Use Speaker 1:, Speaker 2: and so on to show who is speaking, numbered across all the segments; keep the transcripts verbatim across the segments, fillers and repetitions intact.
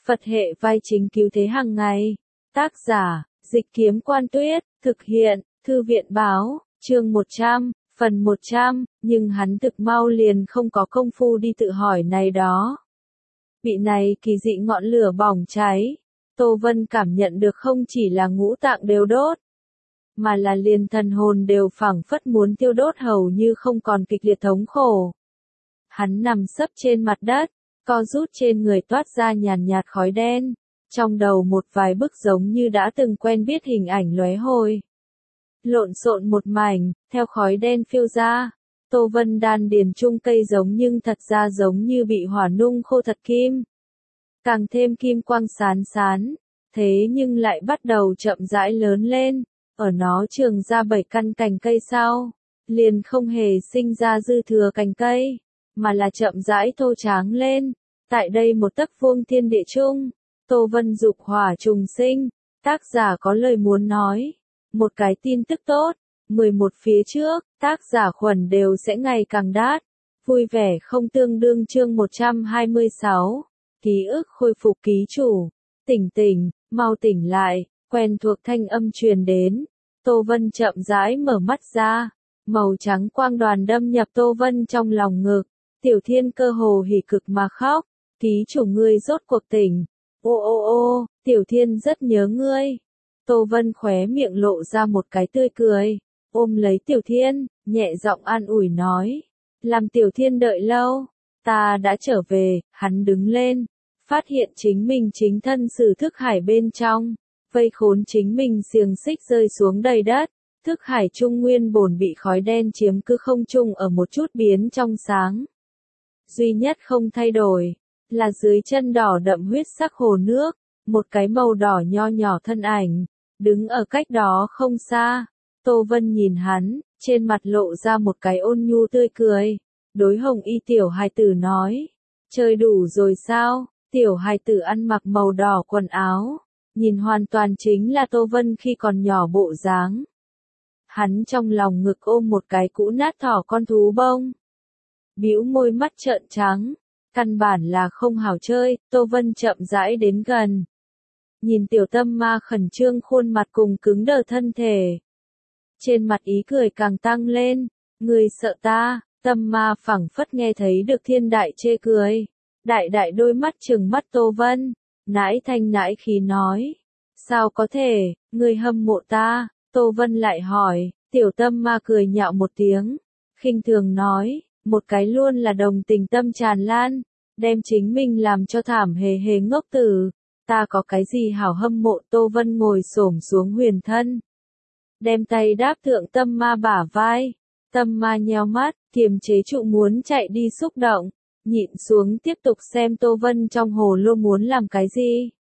Speaker 1: Phật hệ vai chính cứu thế hàng ngày. Tác giả, Dịch Kiếm Quan Tuyết, thực hiện, Thư viện Báo, chương một trăm, phần một trăm, nhưng hắn thực mau liền không có công phu đi tự hỏi này đó. Vị này kỳ dị ngọn lửa bỏng cháy, Tô Vân cảm nhận được không chỉ là ngũ tạng đều đốt, mà là liền thần hồn đều phảng phất muốn tiêu đốt hầu như không còn kịch liệt thống khổ. Hắn nằm sấp trên mặt đất, co rút trên người toát ra nhàn nhạt khói đen, trong đầu một vài bức giống như đã từng quen biết hình ảnh lóe hồi. Lộn xộn một mảnh, theo khói đen phiêu ra, Tô Vân đan điền trung cây giống nhưng thật ra giống như bị hỏa nung khô thật kim. Càng thêm kim quang sán sán, thế nhưng lại bắt đầu chậm rãi lớn lên, ở nó trường ra bảy căn cành cây sau, liền không hề sinh ra dư thừa cành cây, mà là chậm rãi thô tráng lên. Tại đây một tấc vuông thiên địa chung, Tô Vân dục hỏa trùng sinh, tác giả có lời muốn nói. Một cái tin tức tốt, mười một phía trước, tác giả khuẩn đều sẽ ngày càng đát. Vui vẻ không tương đương chương một trăm hai mươi sáu, ký ức khôi phục ký chủ. Tỉnh tỉnh, mau tỉnh lại, quen thuộc thanh âm truyền đến. Tô Vân chậm rãi mở mắt ra, màu trắng quang đoàn đâm nhập Tô Vân trong lòng ngực. Tiểu Thiên cơ hồ hỉ cực mà khóc, ký chủ ngươi rốt cuộc tỉnh. Ô ô ô, Tiểu Thiên rất nhớ ngươi. Tô Vân khóe miệng lộ ra một cái tươi cười, ôm lấy Tiểu Thiên, nhẹ giọng an ủi nói. Làm Tiểu Thiên đợi lâu, ta đã trở về. Hắn đứng lên, phát hiện chính mình chính thân sử thức hải bên trong, vây khốn chính mình xiềng xích rơi xuống đầy đất. Thức hải trung nguyên bổn bị khói đen chiếm cứ không trung ở một chút biến trong sáng. Duy nhất không thay đổi, là dưới chân đỏ đậm huyết sắc hồ nước, một cái màu đỏ nho nhỏ thân ảnh, đứng ở cách đó không xa. Tô Vân nhìn hắn, trên mặt lộ ra một cái ôn nhu tươi cười, đối hồng y tiểu hài tử nói, chơi đủ rồi sao? Tiểu hài tử ăn mặc màu đỏ quần áo, nhìn hoàn toàn chính là Tô Vân khi còn nhỏ bộ dáng. Hắn trong lòng ngực ôm một cái cũ nát thỏ con thú bông, bĩu môi mắt trợn trắng, căn bản là không hảo chơi. Tô Vân chậm rãi đến gần, nhìn tiểu tâm ma khẩn trương khuôn mặt cùng cứng đờ thân thể, trên mặt ý cười càng tăng lên. Người sợ ta? Tâm ma phảng phất nghe thấy được thiên đại chê cười, đại đại đôi mắt trừng mắt Tô Vân, nãi thanh nãi khí nói, sao có thể, người hâm mộ ta? Tô Vân lại hỏi. Tiểu tâm ma cười nhạo một tiếng, khinh thường nói, một cái luôn là đồng tình tâm tràn lan, đem chính mình làm cho thảm hề hề ngốc tử. Ta có cái gì hảo hâm mộ? Tô Vân ngồi xổm xuống huyền thân, đem tay đáp thượng tâm ma bả vai. Tâm ma nheo mắt, kiềm chế trụ muốn chạy đi xúc động, nhịn xuống tiếp tục xem Tô Vân trong hồ lô muốn làm cái gì.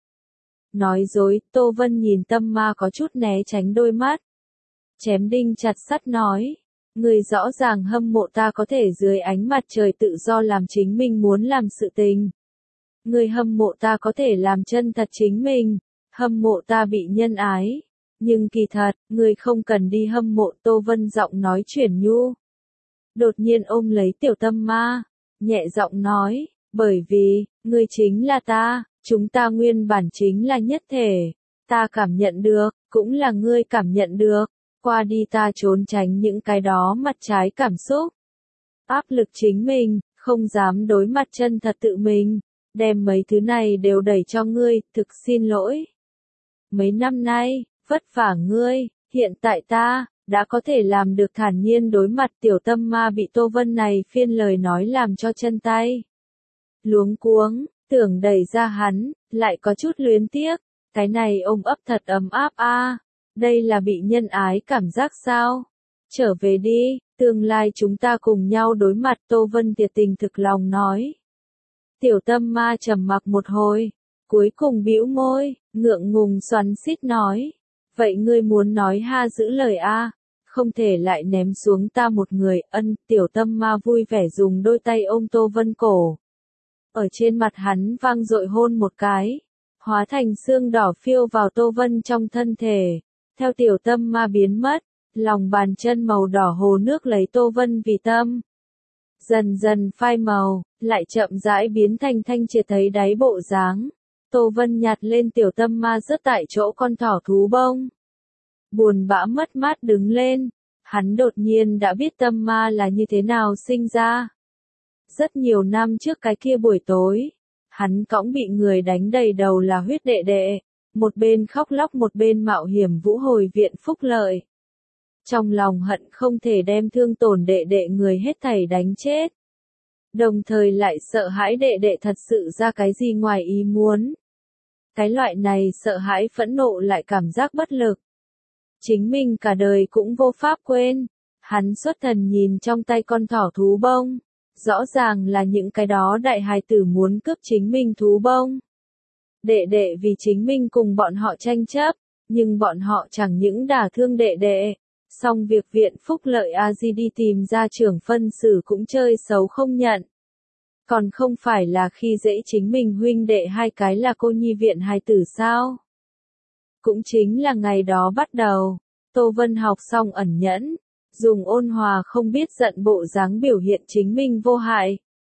Speaker 1: Nói dối. Tô Vân nhìn tâm ma có chút né tránh đôi mắt, chém đinh chặt sắt nói, người rõ ràng hâm mộ ta có thể dưới ánh mặt trời tự do làm chính mình muốn làm sự tình. Người hâm mộ ta có thể làm chân thật chính mình, hâm mộ ta bị nhân ái. Nhưng kỳ thật, người không cần đi hâm mộ. Tô Vân giọng nói chuyển nhu, đột nhiên ôm lấy tiểu tâm ma, nhẹ giọng nói, bởi vì, người chính là ta, chúng ta nguyên bản chính là nhất thể. Ta cảm nhận được, cũng là ngươi cảm nhận được. Qua đi ta trốn tránh những cái đó mặt trái cảm xúc, áp lực chính mình, không dám đối mặt chân thật tự mình, đem mấy thứ này đều đẩy cho ngươi. Thực xin lỗi. Mấy năm nay, vất vả ngươi, hiện tại ta đã có thể làm được thản nhiên đối mặt. Tiểu tâm ma bị Tô Vân này phiên lời nói làm cho chân tay luống cuống, tưởng đẩy ra hắn, lại có chút luyến tiếc. Cái này ôm ấp thật ấm áp a. À. Đây là bị nhân ái cảm giác sao? Trở về đi, tương lai chúng ta cùng nhau đối mặt. Tô Vân thiệt tình thực lòng nói. Tiểu tâm ma trầm mặc một hồi, cuối cùng bĩu môi, ngượng ngùng xoắn xít nói, vậy ngươi muốn nói ha giữ lời a, à? Không thể lại ném xuống ta một người. Ân. Tiểu tâm ma vui vẻ dùng đôi tay ôm Tô Vân cổ, ở trên mặt hắn vang dội hôn một cái, hóa thành xương đỏ phiêu vào Tô Vân trong thân thể. Theo tiểu tâm ma biến mất, lòng bàn chân màu đỏ hồ nước lấy Tô Vân vì tâm, dần dần phai màu, lại chậm rãi biến thành thanh triệt thấy đáy bộ dáng. Tô Vân nhặt lên tiểu tâm ma rớt tại chỗ con thỏ thú bông. Buồn bã mất mát đứng lên, hắn đột nhiên đã biết tâm ma là như thế nào sinh ra. Rất nhiều năm trước cái kia buổi tối, hắn cõng bị người đánh đầy đầu là huyết đệ đệ, một bên khóc lóc một bên mạo hiểm vũ hồi viện phúc lợi. Trong lòng hận không thể đem thương tổn đệ đệ người hết thảy đánh chết. Đồng thời lại sợ hãi đệ đệ thật sự ra cái gì ngoài ý muốn. Cái loại này sợ hãi phẫn nộ lại cảm giác bất lực. Chính mình cả đời cũng vô pháp quên. Hắn xuất thần nhìn trong tay con thỏ thú bông. Rõ ràng là những cái đó đại hài tử muốn cướp chính mình thú bông. Đệ đệ vì chính mình cùng bọn họ tranh chấp, nhưng bọn họ chẳng những đả thương đệ đệ. Xong việc viện phúc lợi a di đi tìm ra trưởng phân xử cũng chơi xấu không nhận. Còn không phải là khi dễ chính mình huynh đệ hai cái là cô nhi viện hài tử sao? Cũng chính là ngày đó bắt đầu, Tô Vân học xong ẩn nhẫn, dùng ôn hòa không biết giận bộ dáng biểu hiện chính mình vô hại.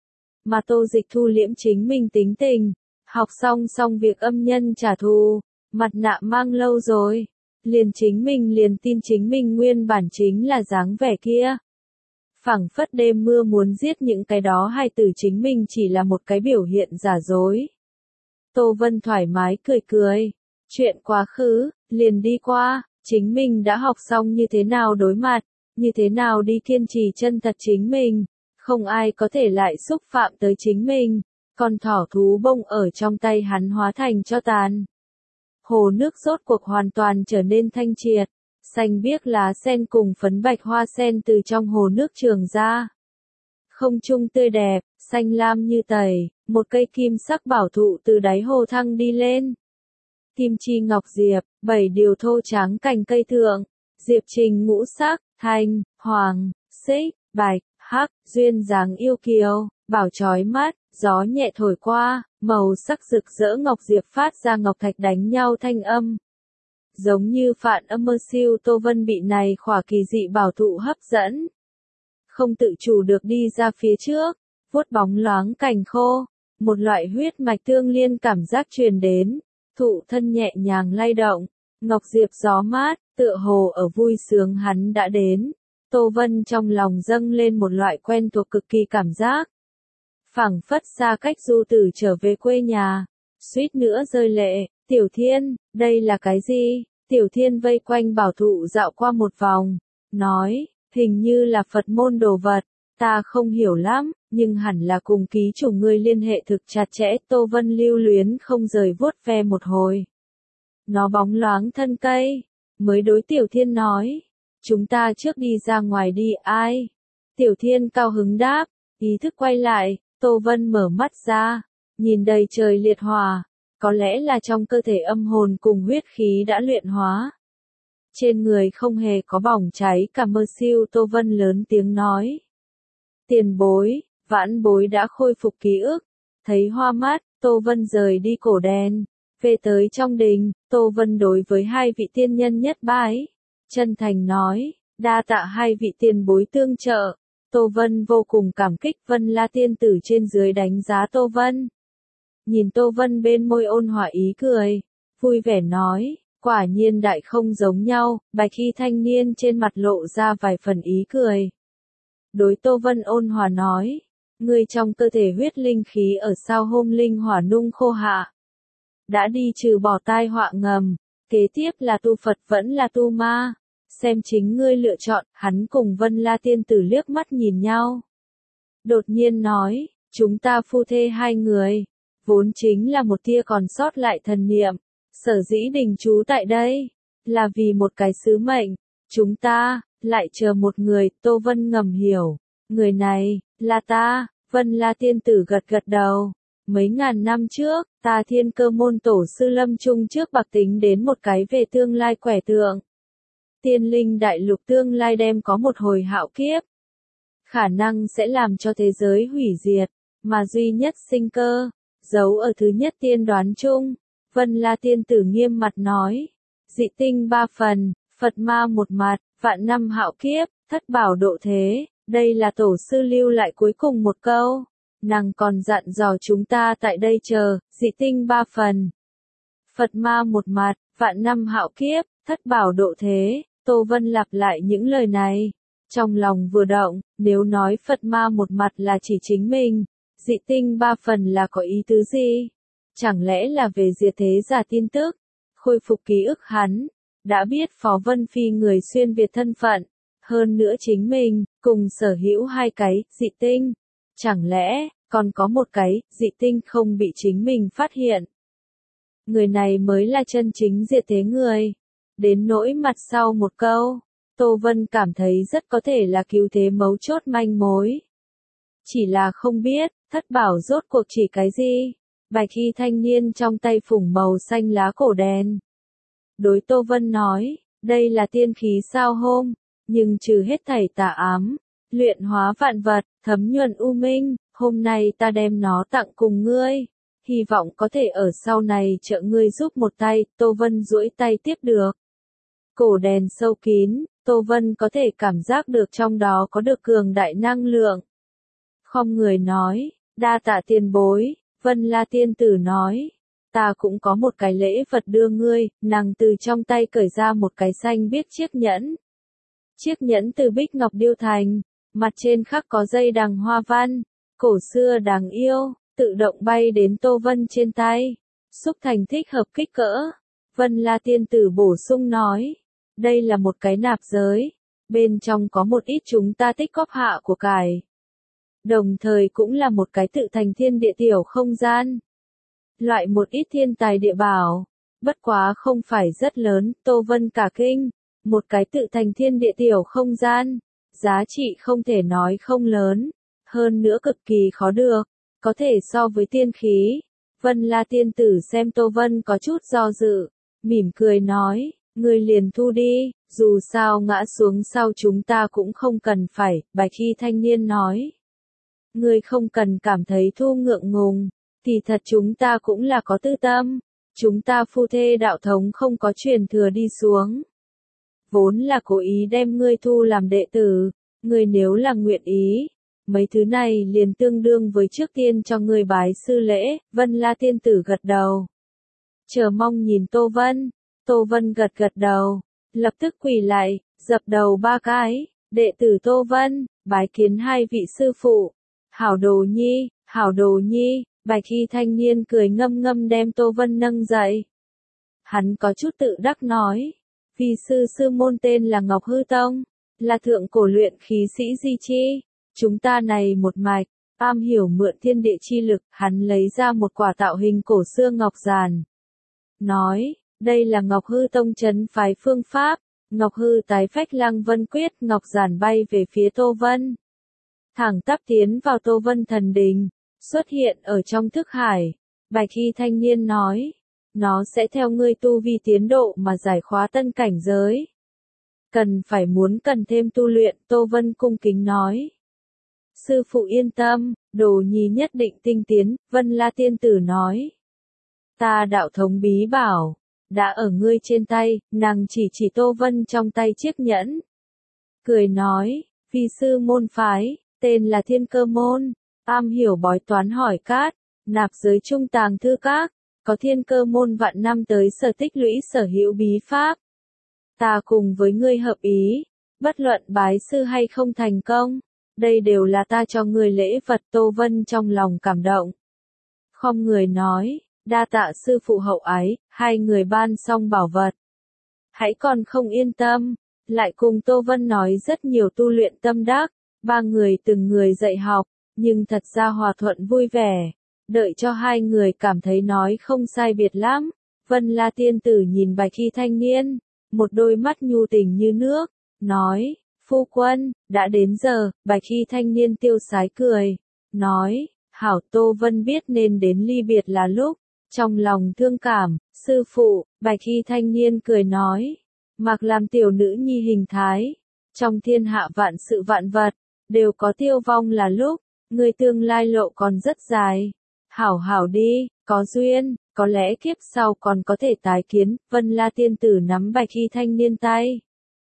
Speaker 1: Mà Tô Dịch thu liễm chính mình tính tình, học xong xong việc âm nhân trả thù, mặt nạ mang lâu rồi, liền chính mình liền tin chính mình nguyên bản chính là dáng vẻ kia. Phảng phất đêm mưa muốn giết những cái đó hài tử chính mình chỉ là một cái biểu hiện giả dối. Tô Vân thoải mái cười cười, chuyện quá khứ, liền đi qua, chính mình đã học xong như thế nào đối mặt, như thế nào đi kiên trì chân thật chính mình, không ai có thể lại xúc phạm tới chính mình, con thỏ thú bông ở trong tay hắn hóa thành cho tàn. Hồ nước rốt cuộc hoàn toàn trở nên thanh triệt, xanh biếc lá sen cùng phấn bạch hoa sen từ trong hồ nước trường ra. Không trung tươi đẹp, xanh lam như tẩy, một cây kim sắc bảo thụ từ đáy hồ thăng đi lên. Kim chi ngọc diệp, bảy điều thô trắng cành cây thượng, diệp trình ngũ sắc, thanh, hoàng, xích, bạch, hắc, duyên dáng yêu kiều, bảo chói mắt, gió nhẹ thổi qua, màu sắc rực rỡ ngọc diệp phát ra ngọc thạch đánh nhau thanh âm. Giống như phản âm mơ siêu Tô Vân bị này khỏa kỳ dị bảo thụ hấp dẫn. Không tự chủ được đi ra phía trước, vuốt bóng loáng cành khô, một loại huyết mạch tương liên cảm giác truyền đến, thụ thân nhẹ nhàng lay động, ngọc diệp gió mát, tựa hồ ở vui sướng hắn đã đến. Tô Vân trong lòng dâng lên một loại quen thuộc cực kỳ cảm giác. Phảng phất xa cách du tử trở về quê nhà, suýt nữa rơi lệ. Tiểu Thiên, đây là cái gì? Tiểu Thiên vây quanh bảo thụ dạo qua một vòng, nói, hình như là Phật môn đồ vật, ta không hiểu lắm, nhưng hẳn là cùng ký chủ ngươi liên hệ thực chặt chẽ. Tô Vân lưu luyến không rời vuốt ve một hồi. Nó bóng loáng thân cây, mới đối Tiểu Thiên nói, chúng ta trước đi ra ngoài đi. Ai? Tiểu Thiên cao hứng đáp, ý thức quay lại, Tô Vân mở mắt ra, nhìn đầy trời liệt hỏa. Có lẽ là trong cơ thể âm hồn cùng huyết khí đã luyện hóa. Trên người không hề có bỏng cháy cả mơ siêu. Tô Vân lớn tiếng nói. Tiền bối, vãn bối đã khôi phục ký ức. Thấy hoa mắt, Tô Vân rời đi cổ đèn. Về tới trong đình, Tô Vân đối với hai vị tiên nhân nhất bái. Chân thành nói, đa tạ hai vị tiền bối tương trợ. Tô Vân vô cùng cảm kích. Vân La tiên tử trên dưới đánh giá Tô Vân. Nhìn Tô Vân bên môi ôn hòa ý cười, vui vẻ nói, quả nhiên đại không giống nhau. Bạch y thanh niên trên mặt lộ ra vài phần ý cười. Đối Tô Vân ôn hòa nói, người trong cơ thể huyết linh khí ở sao hôm linh hỏa nung khô hạ. Đã đi trừ bỏ tai họa ngầm, kế tiếp là tu Phật vẫn là tu ma, xem chính ngươi lựa chọn. Hắn cùng Vân La tiên tử liếc mắt nhìn nhau. Đột nhiên nói, chúng ta phu thê hai người. Vốn chính là một tia còn sót lại thần niệm, sở dĩ đình trú tại đây, là vì một cái sứ mệnh, chúng ta, lại chờ một người. Tô Vân ngầm hiểu, người này, là ta. Vân La tiên tử gật gật đầu, mấy ngàn năm trước, ta Thiên Cơ môn tổ sư lâm chung trước bạc tính đến một cái về tương lai quẻ tượng. Tiên linh đại lục tương lai đem có một hồi hạo kiếp, khả năng sẽ làm cho thế giới hủy diệt, mà duy nhất sinh cơ giấu ở thứ nhất tiên đoán chung. Vân La tiên tử nghiêm mặt nói, dị tinh ba phần, Phật ma một mặt, vạn năm hạo kiếp, thất bảo độ thế, đây là tổ sư lưu lại cuối cùng một câu. Nàng còn dặn dò chúng ta tại đây chờ, dị tinh ba phần, Phật ma một mặt, vạn năm hạo kiếp, thất bảo độ thế, Tô Vân lặp lại những lời này. Trong lòng vừa động, nếu nói Phật ma một mặt là chỉ chính mình, dị tinh ba phần là có ý tứ gì? Chẳng lẽ là về diệt thế giả tin tức, khôi phục ký ức hắn, đã biết Phó Vân Phi người xuyên Việt thân phận, hơn nữa chính mình, cùng sở hữu hai cái, dị tinh. Chẳng lẽ, còn có một cái, dị tinh không bị chính mình phát hiện. Người này mới là chân chính diệt thế người. Đến nỗi mặt sau một câu, Tô Vân cảm thấy rất có thể là cứu thế mấu chốt manh mối. Chỉ là không biết, thất bảo rốt cuộc chỉ cái gì. Bạch y thanh niên trong tay phủng màu xanh lá cổ đèn. Đối Tô Vân nói, đây là tiên khí sao hôm, nhưng trừ hết thảy tà ám, luyện hóa vạn vật, thấm nhuần u minh, hôm nay ta đem nó tặng cùng ngươi. Hy vọng có thể ở sau này trợ ngươi giúp một tay, Tô Vân duỗi tay tiếp được. Cổ đèn sâu kín, Tô Vân có thể cảm giác được trong đó có được cường đại năng lượng. Không người nói, đa tạ tiền bối, Vân La tiên tử nói, ta cũng có một cái lễ vật đưa ngươi, nàng từ trong tay cởi ra một cái xanh biếc chiếc nhẫn. Chiếc nhẫn từ bích ngọc điêu thành, mặt trên khắc có dây đằng hoa văn, cổ xưa đáng yêu, tự động bay đến Tô Vân trên tay, xúc thành thích hợp kích cỡ. Vân La tiên tử bổ sung nói, đây là một cái nạp giới, bên trong có một ít chúng ta tích góp hạ của cải. Đồng thời cũng là một cái tự thành thiên địa tiểu không gian. Loại một ít thiên tài địa bảo, bất quá không phải rất lớn, Tô Vân cả kinh, một cái tự thành thiên địa tiểu không gian, giá trị không thể nói không lớn, hơn nữa cực kỳ khó được, có thể so với tiên khí. Vân La tiên tử xem Tô Vân có chút do dự, mỉm cười nói, ngươi liền thu đi, dù sao ngã xuống sau chúng ta cũng không cần phải, bạch y thanh niên nói. Ngươi không cần cảm thấy thu ngượng ngùng, thì thật chúng ta cũng là có tư tâm, chúng ta phu thê đạo thống không có truyền thừa đi xuống. Vốn là cố ý đem ngươi thu làm đệ tử, ngươi nếu là nguyện ý, mấy thứ này liền tương đương với trước tiên cho ngươi bái sư lễ. Vân La tiên tử gật đầu. Chờ mong nhìn Tô Vân, Tô Vân gật gật đầu, lập tức quỳ lại, dập đầu ba cái, đệ tử Tô Vân, bái kiến hai vị sư phụ. Hảo đồ nhi, hảo đồ nhi, bạch y thanh niên cười ngâm ngâm đem Tô Vân nâng dậy. Hắn có chút tự đắc nói, vì sư sư môn tên là Ngọc Hư Tông, là thượng cổ luyện khí sĩ di chi, chúng ta này một mạch, am hiểu mượn thiên địa chi lực, hắn lấy ra một quả tạo hình cổ xưa ngọc giàn. Nói, đây là Ngọc Hư Tông trấn phái phương pháp, Ngọc Hư tái phách lăng vân quyết, ngọc giàn bay về phía Tô Vân. Thẳng tắp tiến vào Tô Vân thần đình, xuất hiện ở trong thức hải. Bạch y thanh niên nói, nó sẽ theo ngươi tu vi tiến độ mà giải khóa tân cảnh giới. Cần phải muốn cần thêm tu luyện, Tô Vân cung kính nói. Sư phụ yên tâm, đồ nhi nhất định tinh tiến, Vân La tiên tử nói. Ta đạo thống bí bảo, đã ở ngươi trên tay, nàng chỉ chỉ Tô Vân trong tay chiếc nhẫn. Cười nói, vi sư môn phái, tên là Thiên Cơ Môn, am hiểu bói toán hỏi cát, nạp giới trung tàng thư các, có Thiên Cơ Môn vạn năm tới sở tích lũy sở hữu bí pháp. Ta cùng với ngươi hợp ý, bất luận bái sư hay không thành công, đây đều là ta cho ngươi lễ vật. Tô Vân trong lòng cảm động. Không người nói, đa tạ sư phụ hậu ái, hai người ban xong bảo vật. Hãy còn không yên tâm, lại cùng Tô Vân nói rất nhiều tu luyện tâm đắc. Ba người từng người dạy học, nhưng thật ra hòa thuận vui vẻ. Đợi cho hai người cảm thấy nói không sai biệt lắm, Vân La tiên tử nhìn bạch y thanh niên, một đôi mắt nhu tình như nước, nói, phu quân, đã đến giờ. Bạch y thanh niên tiêu sái cười, nói, hảo. Tô Vân biết nên đến ly biệt là lúc, trong lòng thương cảm, sư phụ. Bạch y thanh niên cười nói, mặc làm tiểu nữ nhi hình thái, trong thiên hạ vạn sự vạn vật, đều có tiêu vong là lúc, người tương lai lộ còn rất dài. Hảo hảo đi, có duyên, có lẽ kiếp sau còn có thể tái kiến. Vân La tiên tử nắm bạch y thanh niên tay,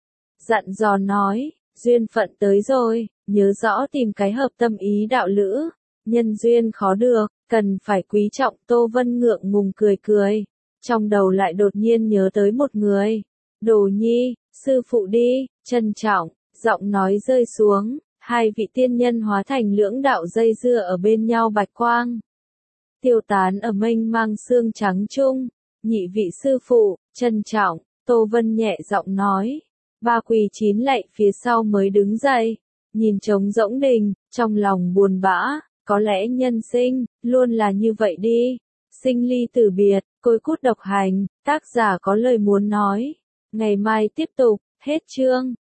Speaker 1: dặn dò nói, duyên phận tới rồi, nhớ rõ tìm cái hợp tâm ý đạo lữ, nhân duyên khó được, cần phải quý trọng. Tô Vân ngượng ngùng cười cười, trong đầu lại đột nhiên nhớ tới một người. Đồ Nhi, sư phụ đi, trân trọng, giọng nói rơi xuống, hai vị tiên nhân hóa thành lưỡng đạo dây dưa ở bên nhau bạch quang. Tiêu tán ở mênh mang xương trắng trung, nhị vị sư phụ, trân trọng, Tô Vân nhẹ giọng nói. Ba quỳ chín lạy phía sau mới đứng dậy, nhìn trống rỗng đình, trong lòng buồn bã, có lẽ nhân sinh, luôn là như vậy đi. Sinh ly tử biệt, côi cút độc hành, tác giả có lời muốn nói. Ngày mai tiếp tục, hết chương.